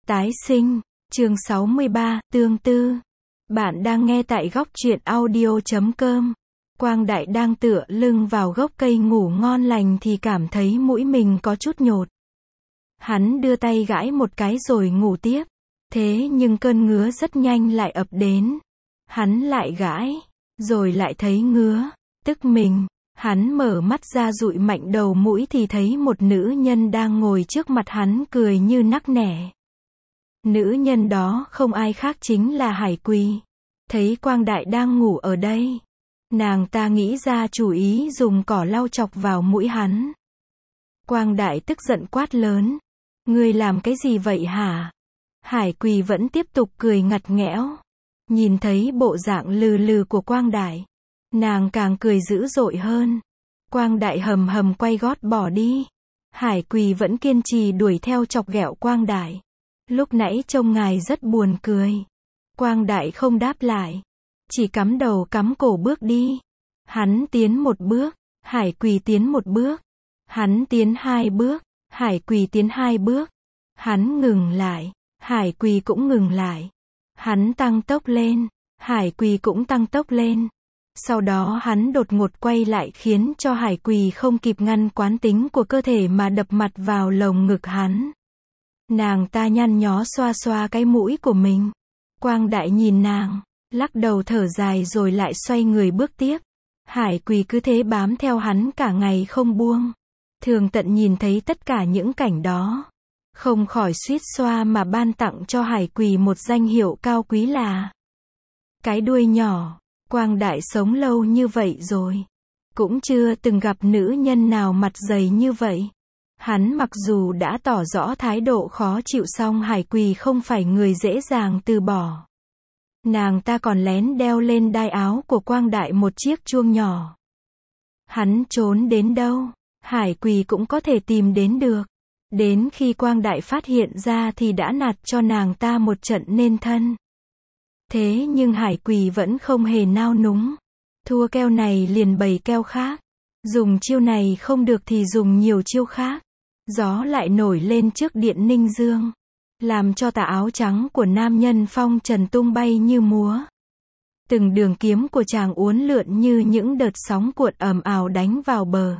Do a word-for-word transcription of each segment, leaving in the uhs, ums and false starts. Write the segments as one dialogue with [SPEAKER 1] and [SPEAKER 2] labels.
[SPEAKER 1] Tái sinh, chương sáu mươi ba, tương tư. Bạn đang nghe tại góc truyện audio chấm com. Quang Đại đang tựa lưng vào gốc cây ngủ ngon lành thì cảm thấy mũi mình có chút nhột. Hắn đưa tay gãi một cái rồi ngủ tiếp. Thế nhưng cơn ngứa rất nhanh lại ập đến. Hắn lại gãi, rồi lại thấy ngứa, tức mình. Hắn mở mắt ra dụi mạnh đầu mũi thì thấy một nữ nhân đang ngồi trước mặt hắn cười như nắc nẻ. Nữ nhân đó không ai khác chính là Hải Quỳ. Thấy Quang Đại đang ngủ ở đây, nàng ta nghĩ ra chủ ý dùng cỏ lau chọc vào mũi hắn. Quang Đại tức giận quát lớn. Ngươi làm cái gì vậy hả? Hải Quỳ vẫn tiếp tục cười ngặt nghẽo. Nhìn thấy bộ dạng lừ lừ của Quang Đại, nàng càng cười dữ dội hơn. Quang Đại hầm hầm quay gót bỏ đi. Hải Quỳ vẫn kiên trì đuổi theo chọc ghẹo Quang Đại. Lúc nãy trông ngài rất buồn cười. Quang Đại không đáp lại, chỉ cắm đầu cắm cổ bước đi. Hắn tiến một bước, Hải Quỳ tiến một bước. Hắn tiến hai bước, Hải Quỳ tiến hai bước. Hắn ngừng lại, Hải Quỳ cũng ngừng lại. Hắn tăng tốc lên, Hải Quỳ cũng tăng tốc lên. Sau đó hắn đột ngột quay lại khiến cho Hải Quỳ không kịp ngăn quán tính của cơ thể mà đập mặt vào lồng ngực hắn. Nàng ta nhăn nhó xoa xoa cái mũi của mình. Quang Đại nhìn nàng, lắc đầu thở dài rồi lại xoay người bước tiếp. Hải Quỳ cứ thế bám theo hắn cả ngày không buông. Thường Tận nhìn thấy tất cả những cảnh đó, không khỏi suýt xoa mà ban tặng cho Hải Quỳ một danh hiệu cao quý là cái đuôi nhỏ. Quang Đại sống lâu như vậy rồi, cũng chưa từng gặp nữ nhân nào mặt dày như vậy. Hắn mặc dù đã tỏ rõ thái độ khó chịu song Hải Quỳ không phải người dễ dàng từ bỏ. Nàng ta còn lén đeo lên đai áo của Quang Đại một chiếc chuông nhỏ. Hắn trốn đến đâu, Hải Quỳ cũng có thể tìm đến được. Đến khi Quang Đại phát hiện ra thì đã nạt cho nàng ta một trận nên thân. Thế nhưng Hải Quỳ vẫn không hề nao núng. Thua keo này liền bày keo khác. Dùng chiêu này không được thì dùng nhiều chiêu khác. Gió lại nổi lên trước điện Ninh Dương, làm cho tà áo trắng của nam nhân phong trần tung bay như múa. Từng đường kiếm của chàng uốn lượn như những đợt sóng cuộn ầm ào đánh vào bờ,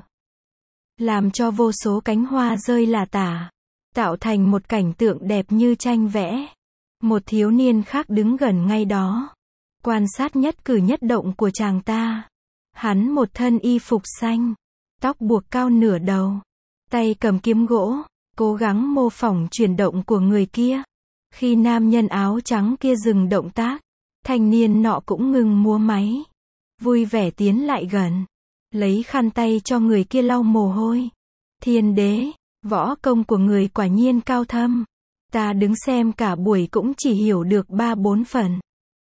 [SPEAKER 1] làm cho vô số cánh hoa rơi lả tả, tạo thành một cảnh tượng đẹp như tranh vẽ. Một thiếu niên khác đứng gần ngay đó, quan sát nhất cử nhất động của chàng ta. Hắn một thân y phục xanh, tóc buộc cao nửa đầu, tay cầm kiếm gỗ, cố gắng mô phỏng chuyển động của người kia. Khi nam nhân áo trắng kia dừng động tác, thanh niên nọ cũng ngừng múa máy, vui vẻ tiến lại gần, lấy khăn tay cho người kia lau mồ hôi. Thiên đế, võ công của người quả nhiên cao thâm. Ta đứng xem cả buổi cũng chỉ hiểu được ba bốn phần.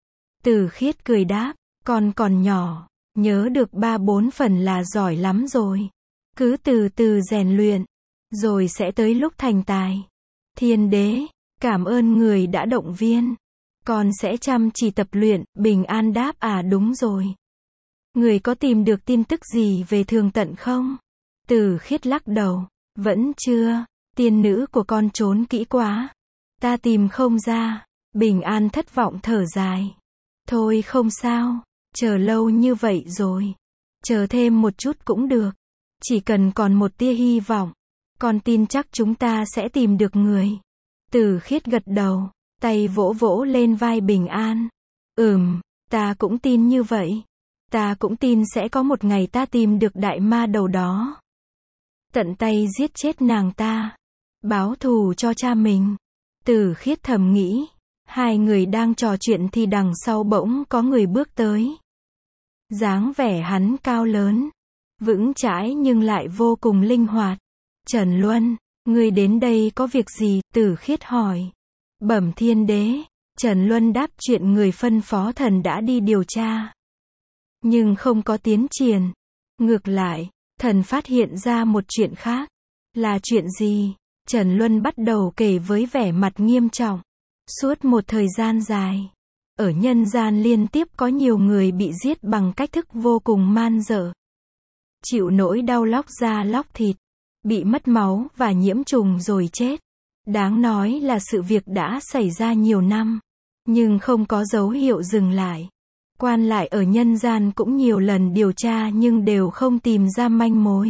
[SPEAKER 1] Từ Khiết cười đáp, con còn nhỏ, nhớ được ba bốn phần là giỏi lắm rồi. Cứ từ từ rèn luyện, rồi sẽ tới lúc thành tài. Thiên đế, cảm ơn người đã động viên. Con sẽ chăm chỉ tập luyện. Bình An đáp, à đúng rồi. Người có tìm được tin tức gì về Thường Tận không? Từ Khiết lắc đầu, vẫn chưa. Tiên nữ của con trốn kỹ quá, ta tìm không ra. Bình An thất vọng thở dài. Thôi không sao, chờ lâu như vậy rồi, chờ thêm một chút cũng được. Chỉ cần còn một tia hy vọng, con tin chắc chúng ta sẽ tìm được người. Từ Khiết gật đầu, tay vỗ vỗ lên vai Bình An. Ừm, ta cũng tin như vậy. Ta cũng tin sẽ có một ngày ta tìm được đại ma đầu đó, tận tay giết chết nàng ta, báo thù cho cha mình. Từ Khiết thầm nghĩ. Hai người đang trò chuyện thì đằng sau bỗng có người bước tới. Dáng vẻ hắn cao lớn, vững chãi nhưng lại vô cùng linh hoạt. Trần Luân, ngươi đến đây có việc gì? Từ Khiết hỏi. Bẩm thiên đế. Trần Luân đáp, chuyện người phân phó thần đã đi điều tra, nhưng không có tiến triển. Ngược lại, thần phát hiện ra một chuyện khác. Là chuyện gì? Trần Luân bắt đầu kể với vẻ mặt nghiêm trọng. Suốt một thời gian dài, ở nhân gian liên tiếp có nhiều người bị giết bằng cách thức vô cùng man dợ. Chịu nỗi đau lóc da lóc thịt, bị mất máu và nhiễm trùng rồi chết. Đáng nói là sự việc đã xảy ra nhiều năm, nhưng không có dấu hiệu dừng lại. Quan lại ở nhân gian cũng nhiều lần điều tra nhưng đều không tìm ra manh mối.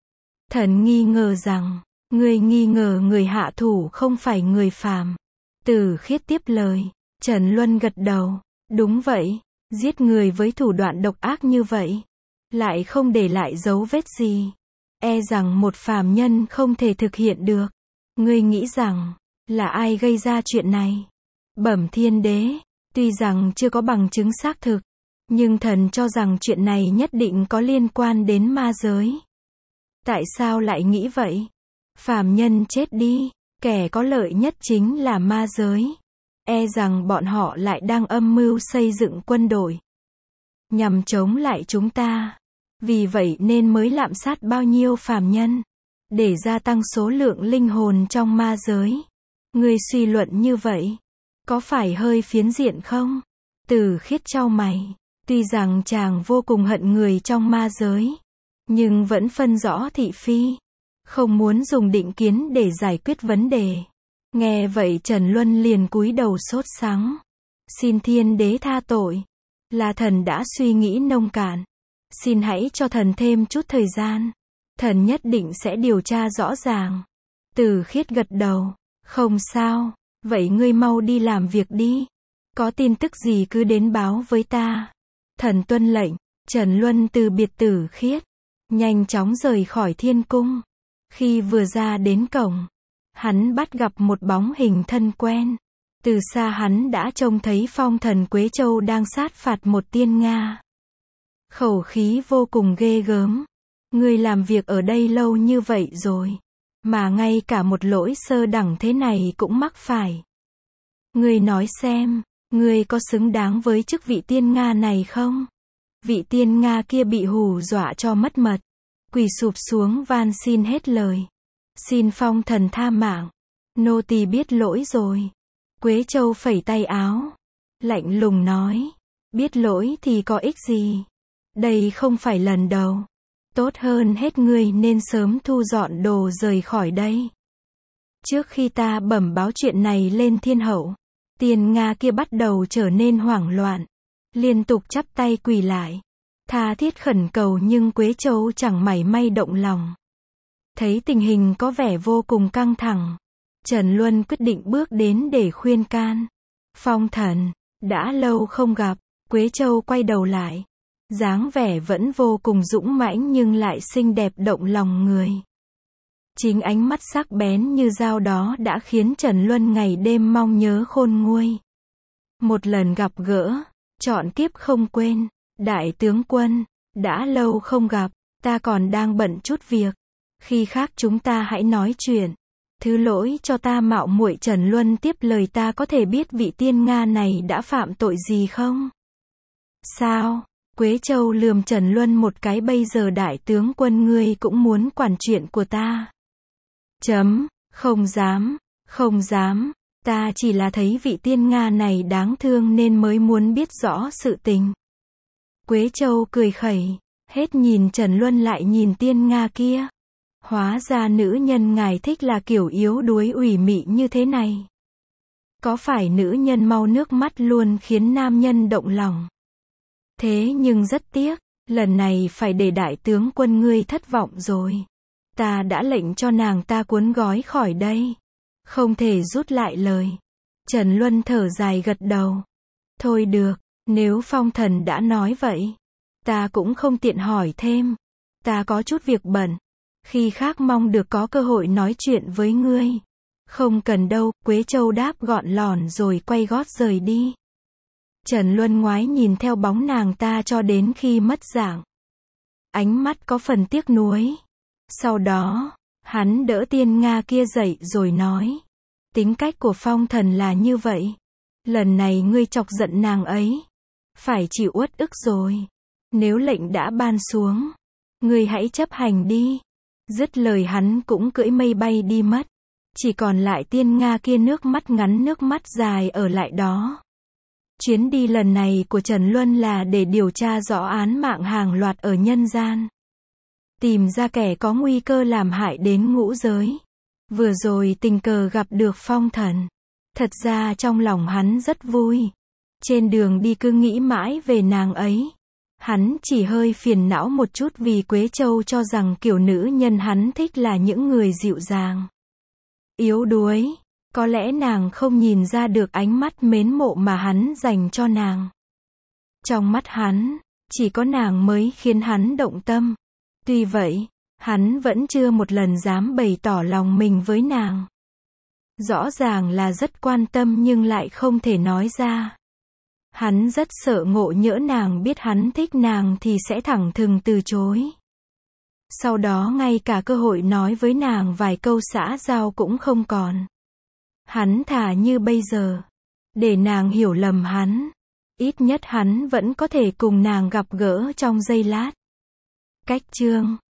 [SPEAKER 1] Thần nghi ngờ rằng, người nghi ngờ người hạ thủ không phải người phàm. Tử Khiết tiếp lời. Trần Luân gật đầu. Đúng vậy, giết người với thủ đoạn độc ác như vậy, lại không để lại dấu vết gì, e rằng một phàm nhân không thể thực hiện được. Ngươi nghĩ rằng, là ai gây ra chuyện này? Bẩm Thiên Đế, tuy rằng chưa có bằng chứng xác thực, nhưng thần cho rằng chuyện này nhất định có liên quan đến ma giới. Tại sao lại nghĩ vậy? Phàm nhân chết đi, kẻ có lợi nhất chính là ma giới. E rằng bọn họ lại đang âm mưu xây dựng quân đội nhằm chống lại chúng ta. Vì vậy nên mới lạm sát bao nhiêu phàm nhân, để gia tăng số lượng linh hồn trong ma giới. Ngươi suy luận như vậy, có phải hơi phiến diện không? Tử Khiết chau mày. Tuy rằng chàng vô cùng hận người trong ma giới, nhưng vẫn phân rõ thị phi, không muốn dùng định kiến để giải quyết vấn đề. Nghe vậy Trần Luân liền cúi đầu sốt sắng. Xin Thiên Đế tha tội, là thần đã suy nghĩ nông cạn. Xin hãy cho thần thêm chút thời gian, thần nhất định sẽ điều tra rõ ràng. Tử Khiết gật đầu. Không sao, vậy ngươi mau đi làm việc đi. Có tin tức gì cứ đến báo với ta. Thần tuân lệnh. Trần Luân từ biệt Tử Khiết, nhanh chóng rời khỏi thiên cung. Khi vừa ra đến cổng, hắn bắt gặp một bóng hình thân quen. Từ xa hắn đã trông thấy Phong Thần Quế Châu đang sát phạt một tiên Nga. Khẩu khí vô cùng ghê gớm. Ngươi làm việc ở đây lâu như vậy rồi, mà ngay cả một lỗi sơ đẳng thế này cũng mắc phải. Ngươi nói xem, ngươi có xứng đáng với chức vị tiên Nga này không? Vị tiên Nga kia bị hù dọa cho mất mật, quỳ sụp xuống van xin hết lời. Xin Phong Thần tha mạng, nô tỳ biết lỗi rồi. Quế Châu phẩy tay áo, lạnh lùng nói, biết lỗi thì có ích gì? Đây không phải lần đầu. Tốt hơn hết ngươi nên sớm thu dọn đồ rời khỏi đây. Trước khi ta bẩm báo chuyện này lên thiên hậu, tiên Nga kia bắt đầu trở nên hoảng loạn, liên tục chắp tay quỳ lại, tha thiết khẩn cầu, nhưng Quế Châu chẳng mảy may động lòng. Thấy tình hình có vẻ vô cùng căng thẳng, Trần Luân quyết định bước đến để khuyên can. Phong Thần, đã lâu không gặp. Quế Châu quay đầu lại, dáng vẻ vẫn vô cùng dũng mãnh nhưng lại xinh đẹp động lòng người. Chính ánh mắt sắc bén như dao đó đã khiến Trần Luân ngày đêm mong nhớ khôn nguôi. Một lần gặp gỡ, trọn kiếp không quên. Đại tướng quân, đã lâu không gặp, ta còn đang bận chút việc. Khi khác chúng ta hãy nói chuyện. Thứ lỗi cho ta mạo muội. Trần Luân tiếp lời. Ta có thể biết vị tiên Nga này đã phạm tội gì không? Sao? Quế Châu lườm Trần Luân một cái. Bây giờ đại tướng quân ngươi cũng muốn quản chuyện của ta? Chấm, không dám, không dám. Ta chỉ là thấy vị tiên Nga này đáng thương nên mới muốn biết rõ sự tình. Quế Châu cười khẩy, hết nhìn Trần Luân lại nhìn tiên Nga kia. Hóa ra nữ nhân ngài thích là kiểu yếu đuối ủy mị như thế này. Có phải nữ nhân mau nước mắt luôn khiến nam nhân động lòng? Thế nhưng rất tiếc, lần này phải để đại tướng quân ngươi thất vọng rồi. Ta đã lệnh cho nàng ta cuốn gói khỏi đây, không thể rút lại lời. Trần Luân thở dài gật đầu. Thôi được, nếu Phong Thần đã nói vậy, ta cũng không tiện hỏi thêm. Ta có chút việc bận, khi khác mong được có cơ hội nói chuyện với ngươi. Không cần đâu. Quế Châu đáp gọn lỏn rồi quay gót rời đi. Trần Luân ngoái nhìn theo bóng nàng ta cho đến khi mất dạng, ánh mắt có phần tiếc nuối. Sau đó, hắn đỡ tiên Nga kia dậy rồi nói, tính cách của Phong Thần là như vậy. Lần này ngươi chọc giận nàng ấy, phải chịu uất ức rồi. Nếu lệnh đã ban xuống, ngươi hãy chấp hành đi. Dứt lời hắn cũng cưỡi mây bay đi mất. Chỉ còn lại tiên Nga kia nước mắt ngắn nước mắt dài ở lại đó. Chuyến đi lần này của Trần Luân là để điều tra rõ án mạng hàng loạt ở nhân gian, tìm ra kẻ có nguy cơ làm hại đến ngũ giới. Vừa rồi tình cờ gặp được Phong Thần. Thật ra trong lòng hắn rất vui. Trên đường đi cứ nghĩ mãi về nàng ấy. Hắn chỉ hơi phiền não một chút vì Quế Châu cho rằng kiểu nữ nhân hắn thích là những người dịu dàng, yếu đuối. Có lẽ nàng không nhìn ra được ánh mắt mến mộ mà hắn dành cho nàng. Trong mắt hắn, chỉ có nàng mới khiến hắn động tâm. Tuy vậy, hắn vẫn chưa một lần dám bày tỏ lòng mình với nàng. Rõ ràng là rất quan tâm nhưng lại không thể nói ra. Hắn rất sợ ngộ nhỡ nàng biết hắn thích nàng thì sẽ thẳng thừng từ chối. Sau đó ngay cả cơ hội nói với nàng vài câu xã giao cũng không còn. Hắn thà như bây giờ, để nàng hiểu lầm hắn. Ít nhất hắn vẫn có thể cùng nàng gặp gỡ trong giây lát. Cách chương